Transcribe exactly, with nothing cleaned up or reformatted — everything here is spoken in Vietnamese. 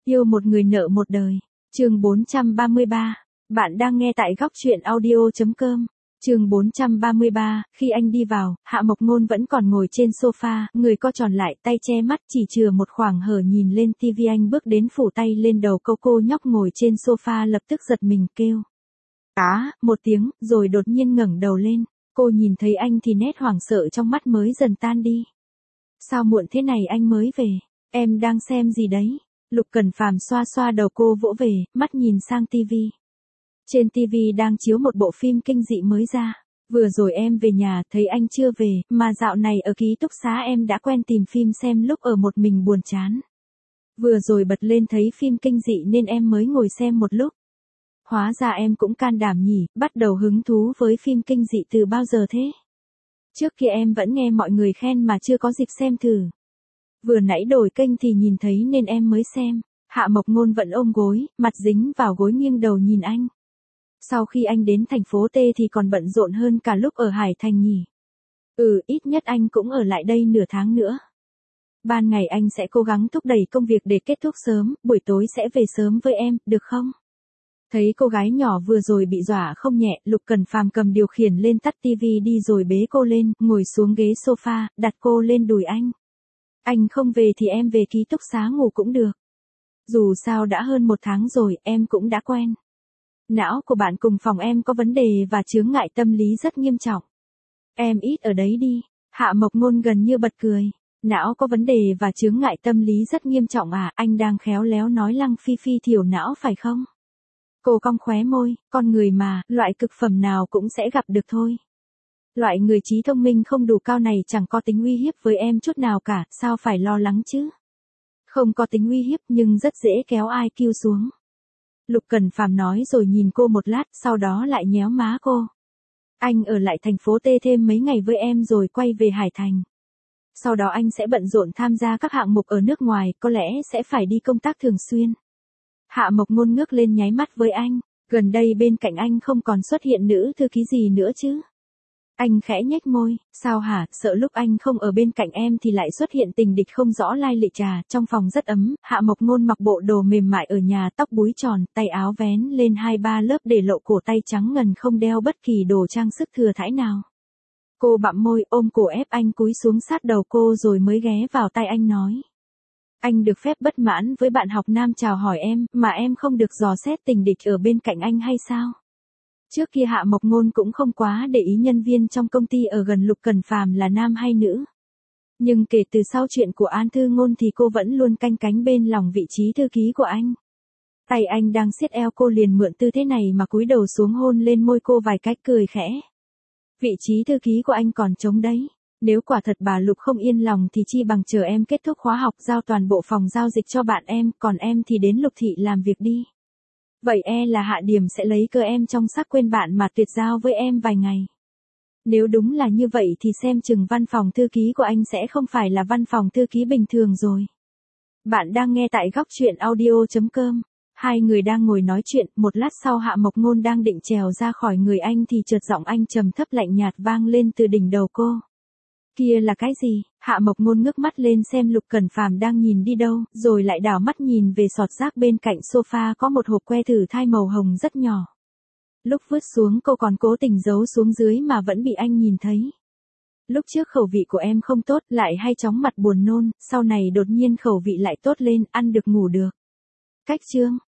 Yêu một người nợ một đời. Chương bốn trăm ba mươi ba. Bạn đang nghe tại góc truyện audio chấm com. Chương bốn trăm ba mươi ba, khi anh đi vào, Hạ Mộc Ngôn vẫn còn ngồi trên sofa, người co tròn lại, tay che mắt chỉ chừa một khoảng hở nhìn lên tivi. Anh bước đến phủ tay lên đầu cô cô nhóc ngồi trên sofa lập tức giật mình kêu. Á, một tiếng, rồi đột nhiên ngẩng đầu lên, cô nhìn thấy anh thì nét hoảng sợ trong mắt mới dần tan đi. Sao muộn thế này anh mới về, em đang xem gì đấy? Lục Cẩn Phàm xoa xoa đầu cô vỗ về, mắt nhìn sang tivi. Trên tivi đang chiếu một bộ phim kinh dị mới ra. Vừa rồi em về nhà thấy anh chưa về, mà dạo này ở ký túc xá em đã quen tìm phim xem lúc ở một mình buồn chán. Vừa rồi bật lên thấy phim kinh dị nên em mới ngồi xem một lúc. Hóa ra em cũng can đảm nhỉ, bắt đầu hứng thú với phim kinh dị từ bao giờ thế? Trước kia em vẫn nghe mọi người khen mà chưa có dịp xem thử. Vừa nãy đổi kênh thì nhìn thấy nên em mới xem. Hạ Mộc Ngôn vẫn ôm gối, mặt dính vào gối nghiêng đầu nhìn anh. Sau khi anh đến thành phố T thì còn bận rộn hơn cả lúc ở Hải Thành nhỉ? Ừ, ít nhất anh cũng ở lại đây nửa tháng nữa. Ban ngày anh sẽ cố gắng thúc đẩy công việc để kết thúc sớm, buổi tối sẽ về sớm với em, được không? Thấy cô gái nhỏ vừa rồi bị dọa không nhẹ, Lục Cẩn Phàm cầm điều khiển lên tắt tivi đi rồi bế cô lên, ngồi xuống ghế sofa, đặt cô lên đùi anh. Anh không về thì em về ký túc xá ngủ cũng được. Dù sao đã hơn một tháng rồi, em cũng đã quen. Não của bạn cùng phòng em có vấn đề và chướng ngại tâm lý rất nghiêm trọng. Em ít ở đấy đi. Hạ Mộc Ngôn gần như bật cười. Não có vấn đề và chướng ngại tâm lý rất nghiêm trọng à, anh đang khéo léo nói Lăng Phi Phi thiểu não phải không? Cô cong khóe môi, con người mà, loại cực phẩm nào cũng sẽ gặp được thôi. Loại người trí thông minh không đủ cao này chẳng có tính uy hiếp với em chút nào cả, sao phải lo lắng chứ? Không có tính uy hiếp nhưng rất dễ kéo i kiu xuống. Lục Cẩn Phàm nói rồi nhìn cô một lát, sau đó lại nhéo má cô. Anh ở lại thành phố T thêm mấy ngày với em rồi quay về Hải Thành. Sau đó anh sẽ bận rộn tham gia các hạng mục ở nước ngoài, có lẽ sẽ phải đi công tác thường xuyên. Hạ Mộc Ngôn ngước lên nháy mắt với anh, gần đây bên cạnh anh không còn xuất hiện nữ thư ký gì nữa chứ? Anh khẽ nhếch môi, sao hả, sợ lúc anh không ở bên cạnh em thì lại xuất hiện tình địch không rõ lai lịch trà. Trong phòng rất ấm, Hạ Mộc Ngôn mặc bộ đồ mềm mại ở nhà, tóc búi tròn, tay áo vén lên hai ba lớp để lộ cổ tay trắng ngần không đeo bất kỳ đồ trang sức thừa thãi nào. Cô bặm môi ôm cổ ép anh cúi xuống sát đầu cô rồi mới ghé vào tai anh nói. Anh được phép bất mãn với bạn học nam chào hỏi em, mà em không được dò xét tình địch ở bên cạnh anh hay sao? Trước kia Hạ Mộc Ngôn cũng không quá để ý nhân viên trong công ty ở gần Lục Cẩn Phàm là nam hay nữ. Nhưng kể từ sau chuyện của An Thư Ngôn thì cô vẫn luôn canh cánh bên lòng vị trí thư ký của anh. Tay anh đang siết eo cô liền mượn tư thế này mà cúi đầu xuống hôn lên môi cô vài cách cười khẽ. Vị trí thư ký của anh còn trống đấy. Nếu quả thật bà Lục không yên lòng thì chi bằng chờ em kết thúc khóa học giao toàn bộ phòng giao dịch cho bạn em, còn em thì đến Lục Thị làm việc đi. Vậy e là Hạ Điểm sẽ lấy cơ em trong xác quên bạn mà tuyệt giao với em vài ngày. Nếu đúng là như vậy thì xem chừng văn phòng thư ký của anh sẽ không phải là văn phòng thư ký bình thường rồi. Bạn đang nghe tại góc truyện audio chấm com. Hai người đang ngồi nói chuyện, một lát sau Hạ Mộc Ngôn đang định trèo ra khỏi người anh thì chợt giọng anh trầm thấp lạnh nhạt vang lên từ đỉnh đầu cô. Kia là cái gì? Hạ Mộc Ngôn ngước mắt lên xem Lục Cẩn Phàm đang nhìn đi đâu, rồi lại đảo mắt nhìn về sọt rác bên cạnh sofa có một hộp que thử thai màu hồng rất nhỏ. Lúc vứt xuống cô còn cố tình giấu xuống dưới mà vẫn bị anh nhìn thấy. Lúc trước khẩu vị của em không tốt, lại hay chóng mặt buồn nôn, sau này đột nhiên khẩu vị lại tốt lên, ăn được ngủ được. Cách chương,